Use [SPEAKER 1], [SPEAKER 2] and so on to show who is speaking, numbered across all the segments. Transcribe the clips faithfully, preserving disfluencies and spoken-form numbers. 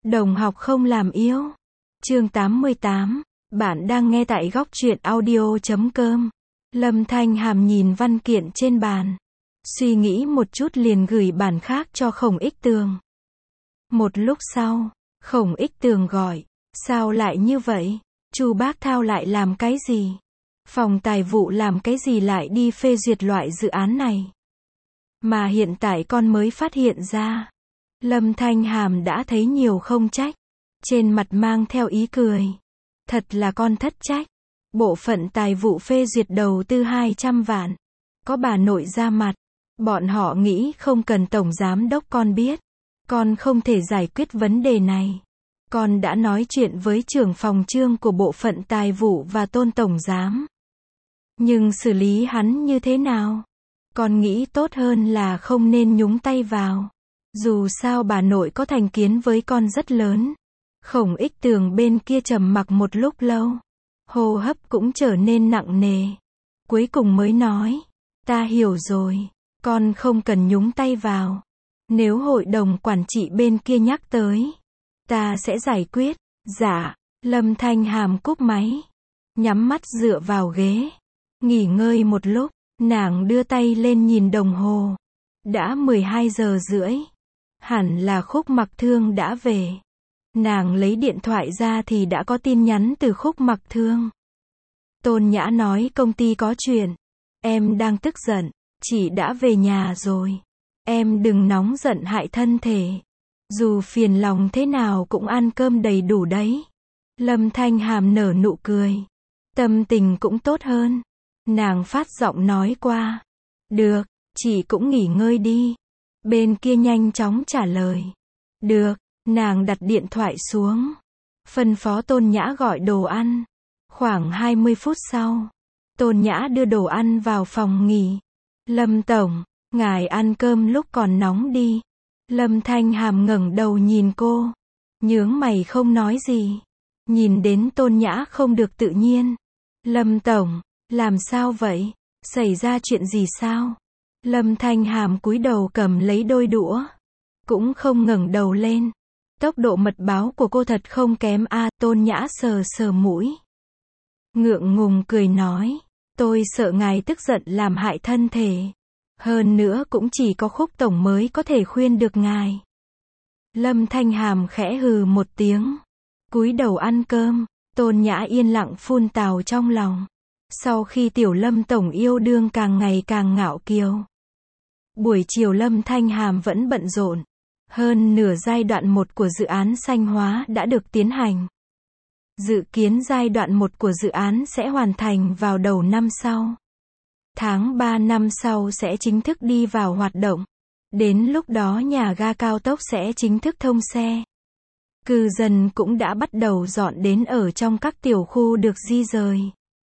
[SPEAKER 1] Đồng học không làm yêu. Chương tám mươi tám. Bạn đang nghe tại góc truyện audio chấm com. Lâm Thanh Hàm nhìn văn kiện trên bàn. Suy nghĩ một chút liền gửi bản khác cho Khổng Ích Tường. Một lúc sau, Khổng Ích Tường gọi. Sao lại như vậy? Chu Bác Thao lại làm cái gì? Phòng tài vụ làm cái gì lại đi phê duyệt loại dự án này? Mà hiện tại con mới phát hiện ra. Lâm Thanh Hàm đã thấy nhiều không trách. Trên mặt mang theo ý cười. Thật là con thất trách. Bộ phận tài vụ phê duyệt đầu tư hai trăm vạn. Có bà nội ra mặt. Bọn họ nghĩ không cần tổng giám đốc con biết. Con không thể giải quyết vấn đề này. Con đã nói chuyện với trưởng phòng Trương của bộ phận tài vụ và Tôn tổng giám. Nhưng xử lý hắn như thế nào? Con nghĩ tốt hơn là không nên nhúng tay vào. Dù sao bà nội có thành kiến với con rất lớn. Khổng Ích Tường bên kia trầm mặc một lúc lâu. Hô hấp cũng trở nên nặng nề. Cuối cùng mới nói. Ta hiểu rồi. Con không cần nhúng tay vào. Nếu hội đồng quản trị bên kia nhắc tới. Ta sẽ giải quyết. Dạ. Lâm Thanh Hàm cúp máy. Nhắm mắt dựa vào ghế. Nghỉ ngơi một lúc. Nàng đưa tay lên nhìn đồng hồ. Đã mười hai giờ rưỡi. Hẳn là Khúc Mặc Thương đã về. Nàng lấy điện thoại ra thì đã có tin nhắn từ Khúc Mặc Thương. Tôn Nhã nói công ty có chuyện. Em đang tức giận. Chị đã về nhà rồi. Em đừng nóng giận hại thân thể. Dù phiền lòng thế nào cũng ăn cơm đầy đủ đấy. Lâm Thanh Hàm nở nụ cười. Tâm tình cũng tốt hơn. Nàng phát giọng nói qua. Được, chị cũng nghỉ ngơi đi. Bên kia nhanh chóng trả lời. Được, nàng đặt điện thoại xuống. Phân phó Tôn Nhã gọi đồ ăn. Khoảng hai mươi phút sau, Tôn Nhã đưa đồ ăn vào phòng nghỉ. Lâm tổng, ngài ăn cơm lúc còn nóng đi. Lâm Thanh Hàm ngẩng đầu nhìn cô. Nhướng mày không nói gì. Nhìn đến Tôn Nhã không được tự nhiên. Lâm tổng, làm sao vậy? Xảy ra chuyện gì sao? Lâm Thanh Hàm cúi đầu cầm lấy đôi đũa. Cũng không ngẩng đầu lên. Tốc độ mật báo của cô thật không kém a. À, Tôn Nhã sờ sờ mũi. Ngượng ngùng cười nói. Tôi sợ ngài tức giận làm hại thân thể. Hơn nữa cũng chỉ có Khúc tổng mới có thể khuyên được ngài. Lâm Thanh Hàm khẽ hừ một tiếng. Cúi đầu ăn cơm. Tôn Nhã yên lặng phun tào trong lòng. Sau khi tiểu Lâm tổng yêu đương càng ngày càng ngạo kiều. Buổi chiều Lâm Thanh Hàm vẫn bận rộn. Hơn nửa giai đoạn một của dự án xanh hóa đã được tiến hành. Dự kiến giai đoạn một của dự án sẽ hoàn thành vào đầu năm sau. Tháng ba năm sau sẽ chính thức đi vào hoạt động. Đến lúc đó nhà ga cao tốc sẽ chính thức thông xe. Cư dân cũng đã bắt đầu dọn đến ở trong các tiểu khu được di rời.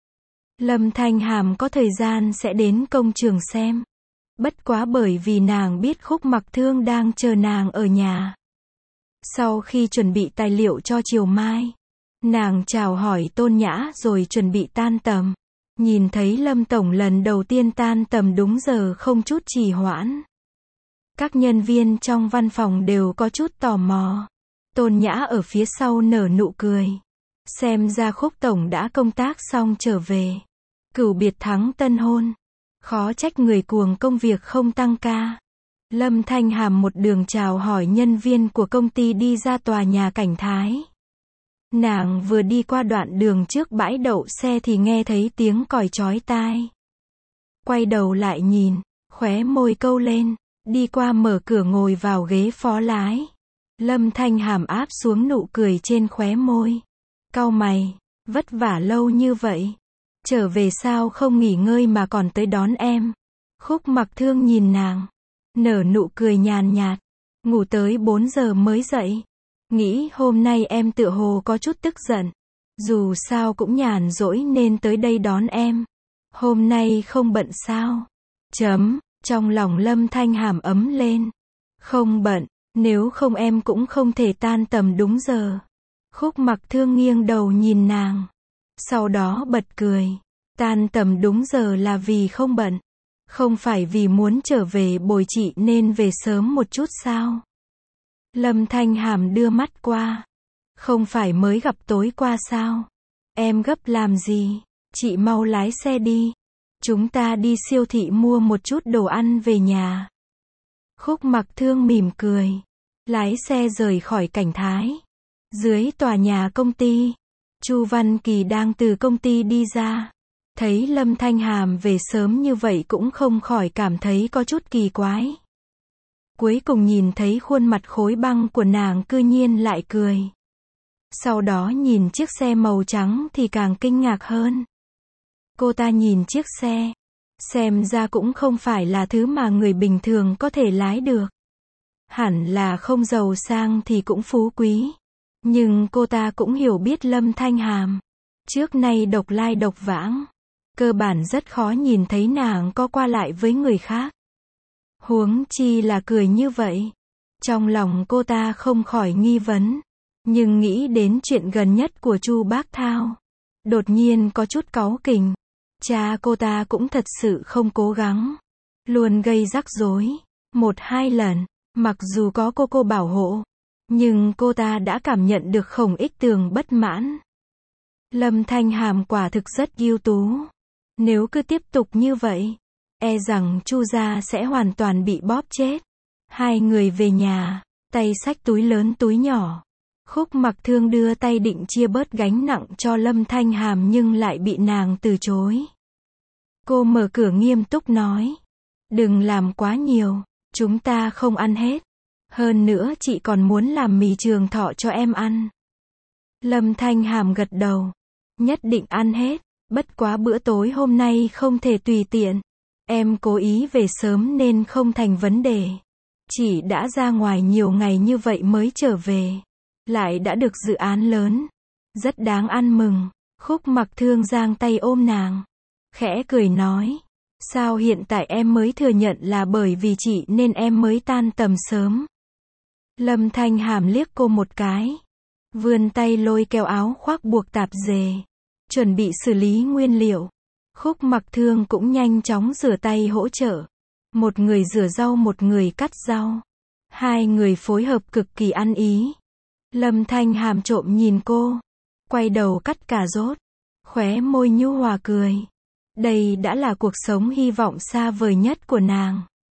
[SPEAKER 1] Lâm Thanh Hàm có thời gian sẽ đến công trường xem. Bất quá bởi vì nàng biết Khúc Mặc Thương đang chờ nàng ở nhà. Sau khi chuẩn bị tài liệu cho chiều mai, nàng chào hỏi Tôn Nhã rồi chuẩn bị tan tầm. Nhìn thấy Lâm tổng lần đầu tiên tan tầm đúng giờ không chút trì hoãn. Các nhân viên trong văn phòng đều có chút tò mò. Tôn Nhã ở phía sau nở nụ cười. Xem ra Khúc tổng đã công tác xong trở về. Cửu biệt thắng tân hôn. Khó trách người cuồng công việc không tăng ca. Lâm Thanh Hàm một đường chào hỏi nhân viên của công ty đi ra tòa nhà Cảnh Thái. Nàng vừa đi qua đoạn đường trước bãi đậu xe thì nghe thấy tiếng còi chói tai. Quay đầu lại nhìn, khóe môi câu lên, đi qua mở cửa ngồi vào ghế phó lái. Lâm Thanh Hàm áp xuống nụ cười trên khóe môi. Cau mày, vất vả lâu như vậy. Trở về sao không nghỉ ngơi mà còn tới đón em? Khúc Mặc Thương nhìn nàng. Nở nụ cười nhàn nhạt. Ngủ tới bốn giờ mới dậy. Nghĩ hôm nay em tựa hồ có chút tức giận. Dù sao cũng nhàn rỗi nên tới đây đón em. Hôm nay không bận sao? Chấm, trong lòng Lâm Thanh Hàm ấm lên. Không bận, nếu không em cũng không thể tan tầm đúng giờ. Khúc Mặc Thương nghiêng đầu nhìn nàng. Sau đó bật cười. Tan tầm đúng giờ là vì không bận. Không phải vì muốn trở về bồi chị nên về sớm một chút sao? Lâm Thanh Hàm đưa mắt qua. Không phải mới gặp tối qua sao? Em gấp làm gì? Chị mau lái xe đi. Chúng ta đi siêu thị mua một chút đồ ăn về nhà. Khúc Mặc Thương mỉm cười. Lái xe rời khỏi cảnh thái. Dưới tòa nhà công ty, Chu Văn Kỳ đang từ công ty đi ra. Thấy Lâm Thanh Hàm về sớm như vậy cũng không khỏi cảm thấy có chút kỳ quái. Cuối cùng nhìn thấy khuôn mặt khối băng của nàng cư nhiên lại cười. Sau đó nhìn chiếc xe màu trắng thì càng kinh ngạc hơn. Cô ta nhìn chiếc xe, xem ra cũng không phải là thứ mà người bình thường có thể lái được. Hẳn là không giàu sang thì cũng phú quý. Nhưng cô ta cũng hiểu biết Lâm Thanh Hàm. Trước nay độc lai độc vãng. Cơ bản rất khó nhìn thấy nàng có qua lại với người khác. Huống chi là cười như vậy. Trong lòng cô ta không khỏi nghi vấn. Nhưng nghĩ đến chuyện gần nhất của Chu Bác Thao. Đột nhiên có chút cáu kỉnh. Cha cô ta cũng thật sự không cố gắng. Luôn gây rắc rối. Một hai lần. Mặc dù có cô cô bảo hộ. Nhưng cô ta đã cảm nhận được không ít tường bất mãn. Lâm Thanh Hàm quả thực rất ưu tú. Nếu cứ tiếp tục như vậy, e rằng Chu gia sẽ hoàn toàn bị bóp chết. Hai người về nhà, tay xách túi lớn túi nhỏ. Khúc Mặc Thương đưa tay định chia bớt gánh nặng cho Lâm Thanh Hàm nhưng lại bị nàng từ chối. Cô mở cửa nghiêm túc nói. Đừng làm quá nhiều, chúng ta không ăn hết. Hơn nữa chị còn muốn làm mì trường thọ cho em ăn. Lâm Thanh Hàm gật đầu. Nhất định ăn hết, bất quá bữa tối hôm nay không thể tùy tiện. Em cố ý về sớm nên không thành vấn đề. Chị đã ra ngoài nhiều ngày như vậy mới trở về. Lại đã được dự án lớn. Rất đáng ăn mừng. Khúc Mặc Thương giang tay ôm nàng. Khẽ cười nói. Sao hiện tại em mới thừa nhận là bởi vì chị nên em mới tan tầm sớm. Lâm Thanh Hàm liếc cô một cái. Vươn tay lôi kéo áo khoác buộc tạp dề. Chuẩn bị xử lý nguyên liệu. Khúc Mặc Thương cũng nhanh chóng rửa tay hỗ trợ. Một người rửa rau một người cắt rau. Hai người phối hợp cực kỳ ăn ý. Lâm Thanh Hàm trộm nhìn cô. Quay đầu cắt cà rốt. Khóe môi nhu hòa cười. Đây đã là cuộc sống hy vọng xa vời nhất của nàng.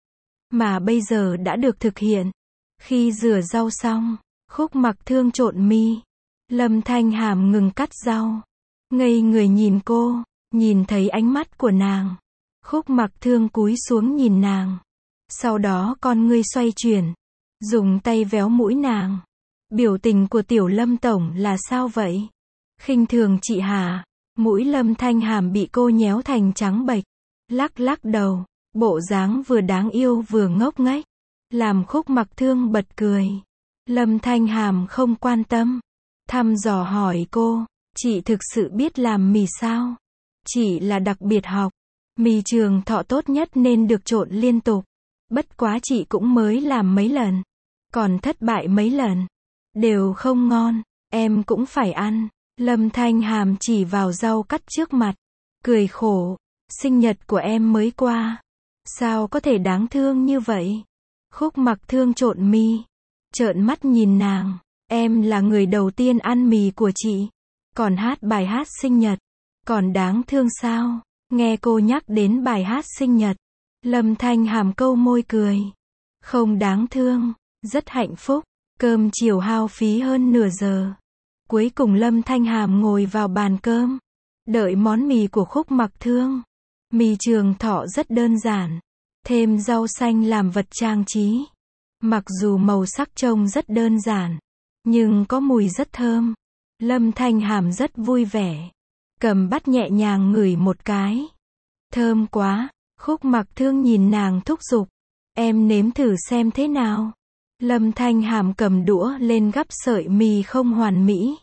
[SPEAKER 1] Mà bây giờ đã được thực hiện. Khi rửa rau xong, Khúc Mặc Thương trộn mi. Lâm Thanh Hàm ngừng cắt rau. Ngây người nhìn cô, nhìn thấy ánh mắt của nàng. Khúc Mặc Thương cúi xuống nhìn nàng. Sau đó con ngươi xoay chuyển. Dùng tay véo mũi nàng. Biểu tình của tiểu Lâm tổng là sao vậy? Khinh thường chị hả? Mũi Lâm Thanh Hàm bị cô nhéo thành trắng bệch. Lắc lắc đầu. Bộ dáng vừa đáng yêu vừa ngốc nghếch. Làm Khúc Mặc Thương bật cười. Lâm Thanh Hàm không quan tâm. Thăm dò hỏi cô. Chị thực sự biết làm mì sao? Chị là đặc biệt học. Mì trường thọ tốt nhất nên được trộn liên tục. Bất quá chị cũng mới làm mấy lần. Còn thất bại mấy lần. Đều không ngon. Em cũng phải ăn. Lâm Thanh Hàm chỉ vào rau cắt trước mặt. Cười khổ. Sinh nhật của em mới qua. Sao có thể đáng thương như vậy? Khúc Mặc Thương trộn mì. Trợn mắt nhìn nàng. Em là người đầu tiên ăn mì của chị. Còn hát bài hát sinh nhật. Còn đáng thương sao? Nghe cô nhắc đến bài hát sinh nhật. Lâm Thanh Hàm câu môi cười. Không đáng thương. Rất hạnh phúc. Cơm chiều hao phí hơn nửa giờ. Cuối cùng Lâm Thanh Hàm ngồi vào bàn cơm. Đợi món mì của Khúc Mặc Thương. Mì trường thọ rất đơn giản. Thêm rau xanh làm vật trang trí. Mặc dù màu sắc trông rất đơn giản. Nhưng có mùi rất thơm. Lâm Thanh Hàm rất vui vẻ. Cầm bát nhẹ nhàng ngửi một cái. Thơm quá. Khúc Mặc Thương nhìn nàng thúc giục. Em nếm thử xem thế nào. Lâm Thanh Hàm cầm đũa lên gắp sợi mì không hoàn mỹ.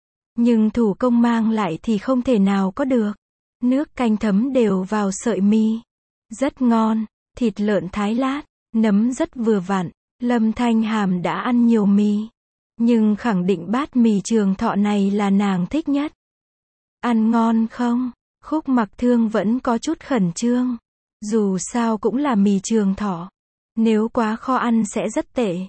[SPEAKER 1] Nhưng thủ công mang lại thì không thể nào có được. Nước canh thấm đều vào sợi mì. Rất ngon. Thịt lợn thái lát. Nấm rất vừa vặn. Lâm Thanh Hàm đã ăn nhiều mì. Nhưng khẳng định bát mì trường thọ này là nàng thích nhất. Ăn ngon không? Khúc Mặc Thương vẫn có chút khẩn trương. Dù sao cũng là mì trường thọ. Nếu quá khó ăn sẽ rất tệ.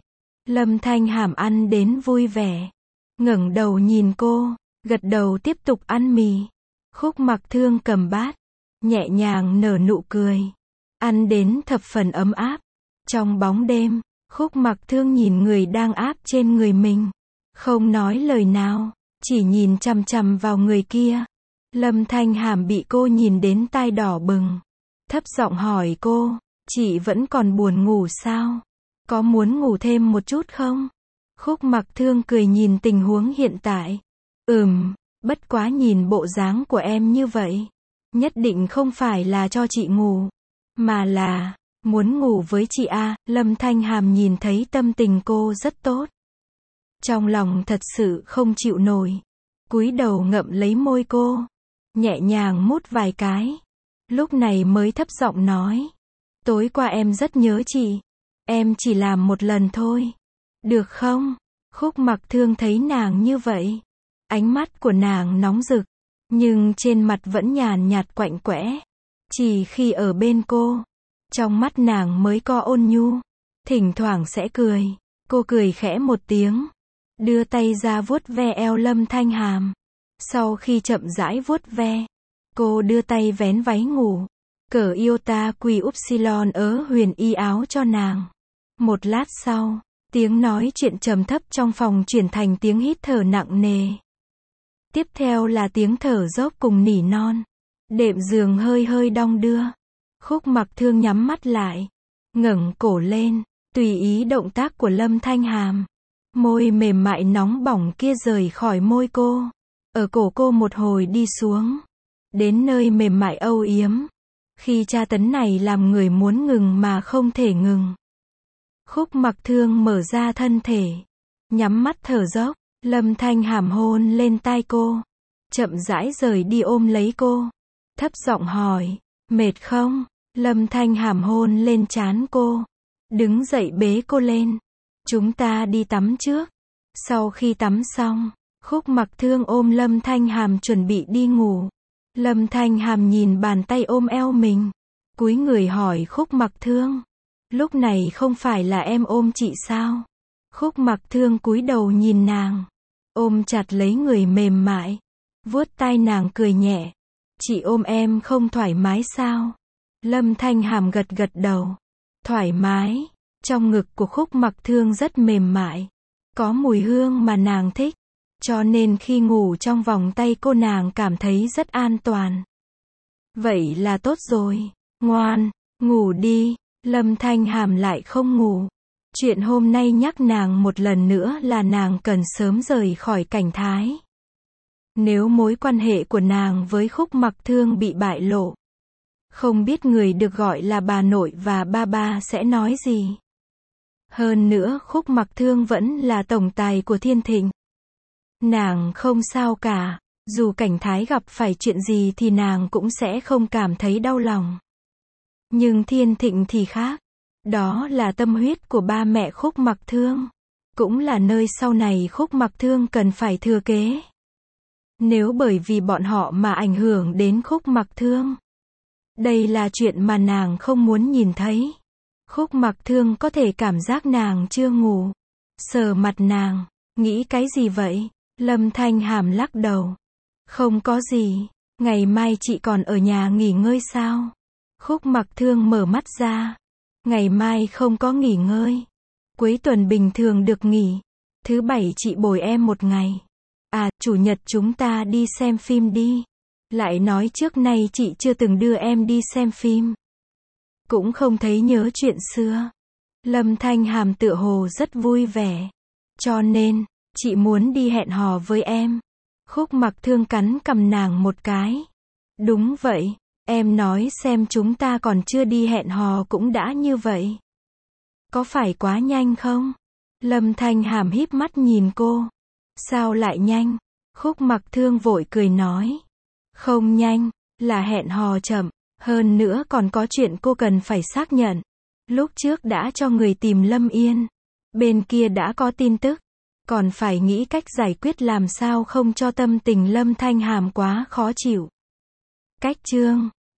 [SPEAKER 1] Lâm Thanh Hàm ăn đến vui vẻ, ngẩng đầu nhìn cô, gật đầu tiếp tục ăn mì. Khúc Mặc Thương cầm bát, nhẹ nhàng nở nụ cười, ăn đến thập phần ấm áp. Trong bóng đêm, Khúc Mặc Thương nhìn người đang áp trên người mình, không nói lời nào, chỉ nhìn chằm chằm vào người kia. Lâm Thanh Hàm bị cô nhìn đến tai đỏ bừng, thấp giọng hỏi cô, chị vẫn còn buồn ngủ sao? Có muốn ngủ thêm một chút không? Khúc Mặc Thương cười nhìn tình huống hiện tại. Ừm, bất quá nhìn bộ dáng của em như vậy, nhất định không phải là cho chị ngủ, mà là muốn ngủ với chị à. Lâm Thanh Hàm nhìn thấy tâm tình cô rất tốt, trong lòng thật sự không chịu nổi, cúi đầu ngậm lấy môi cô, nhẹ nhàng mút vài cái, lúc này mới thấp giọng nói, tối qua em rất nhớ chị, em chỉ làm một lần thôi, được không? Khúc Mặc Thương thấy nàng như vậy, ánh mắt của nàng nóng rực, nhưng trên mặt vẫn nhàn nhạt quạnh quẽ. Chỉ khi ở bên cô, trong mắt nàng mới có ôn nhu, thỉnh thoảng sẽ cười. Cô cười khẽ một tiếng, đưa tay ra vuốt ve eo Lâm Thanh Hàm. Sau khi chậm rãi vuốt ve, cô đưa tay vén váy ngủ, cởi iota quy upsilon ớ huyền y áo cho nàng. Một lát sau, tiếng nói chuyện trầm thấp trong phòng chuyển thành tiếng hít thở nặng nề. Tiếp theo là tiếng thở dốc cùng nỉ non. Đệm giường hơi hơi đong đưa. Khúc Mặc Thương nhắm mắt lại, ngẩng cổ lên, tùy ý động tác của Lâm Thanh Hàm. Môi mềm mại nóng bỏng kia rời khỏi môi cô, ở cổ cô một hồi đi xuống, đến nơi mềm mại âu yếm. Khi tra tấn này làm người muốn ngừng mà không thể ngừng. Khúc Mặc Thương mở ra thân thể, nhắm mắt thở dốc. Lâm Thanh Hàm hôn lên tai cô, chậm rãi rời đi ôm lấy cô, thấp giọng hỏi, mệt không? Lâm Thanh Hàm hôn lên trán cô, đứng dậy bế cô lên, chúng ta đi tắm trước. Sau khi tắm xong, Khúc Mặc Thương ôm Lâm Thanh Hàm chuẩn bị đi ngủ. Lâm Thanh Hàm nhìn bàn tay ôm eo mình, cúi người hỏi Khúc Mặc Thương, lúc này không phải là em ôm chị sao? Khúc Mặc Thương cúi đầu nhìn nàng, ôm chặt lấy người mềm mại, vuốt tai nàng cười nhẹ, chị ôm em không thoải mái sao? Lâm Thanh Hàm gật gật đầu, thoải mái. Trong ngực của Khúc Mặc Thương rất mềm mại, có mùi hương mà nàng thích, cho nên khi ngủ trong vòng tay cô nàng cảm thấy rất an toàn. Vậy là tốt rồi, ngoan, ngủ đi. Lâm Thanh Hàm lại không ngủ. Chuyện hôm nay nhắc nàng một lần nữa là nàng cần sớm rời khỏi Cảnh Thái. Nếu mối quan hệ của nàng với Khúc Mặc Thương bị bại lộ, không biết người được gọi là bà nội và ba ba sẽ nói gì. Hơn nữa Khúc Mặc Thương vẫn là tổng tài của Thiên Thịnh. Nàng không sao cả, dù Cảnh Thái gặp phải chuyện gì thì nàng cũng sẽ không cảm thấy đau lòng. Nhưng Thiên Thịnh thì khác. Đó là tâm huyết của ba mẹ Khúc Mặc Thương, cũng là nơi sau này Khúc Mặc Thương cần phải thừa kế. Nếu bởi vì bọn họ mà ảnh hưởng đến Khúc Mặc Thương, đây là chuyện mà nàng không muốn nhìn thấy. Khúc Mặc Thương có thể cảm giác nàng chưa ngủ, sờ mặt nàng, nghĩ cái gì vậy? Lâm Thanh Hàm lắc đầu, không có gì, ngày mai chị còn ở nhà nghỉ ngơi sao? Khúc Mặc Thương mở mắt ra, ngày mai không có nghỉ ngơi, cuối tuần bình thường được nghỉ, thứ bảy chị bồi em một ngày. À, chủ nhật chúng ta đi xem phim đi. Lại nói trước nay chị chưa từng đưa em đi xem phim, cũng không thấy nhớ chuyện xưa. Lâm Thanh Hàm tựa hồ rất vui vẻ, cho nên chị muốn đi hẹn hò với em. Khúc Mặc Thương cắn cằm nàng một cái. Đúng vậy, em nói xem, chúng ta còn chưa đi hẹn hò cũng đã như vậy, có phải quá nhanh không? Lâm Thanh Hàm híp mắt nhìn cô. Sao lại nhanh? Khúc Mặc Thương vội cười nói, không nhanh, là hẹn hò chậm, hơn nữa còn có chuyện cô cần phải xác nhận. Lúc trước đã cho người tìm Lâm Yên, bên kia đã có tin tức, còn phải nghĩ cách giải quyết làm sao không cho tâm tình Lâm Thanh Hàm quá khó chịu. Cách chương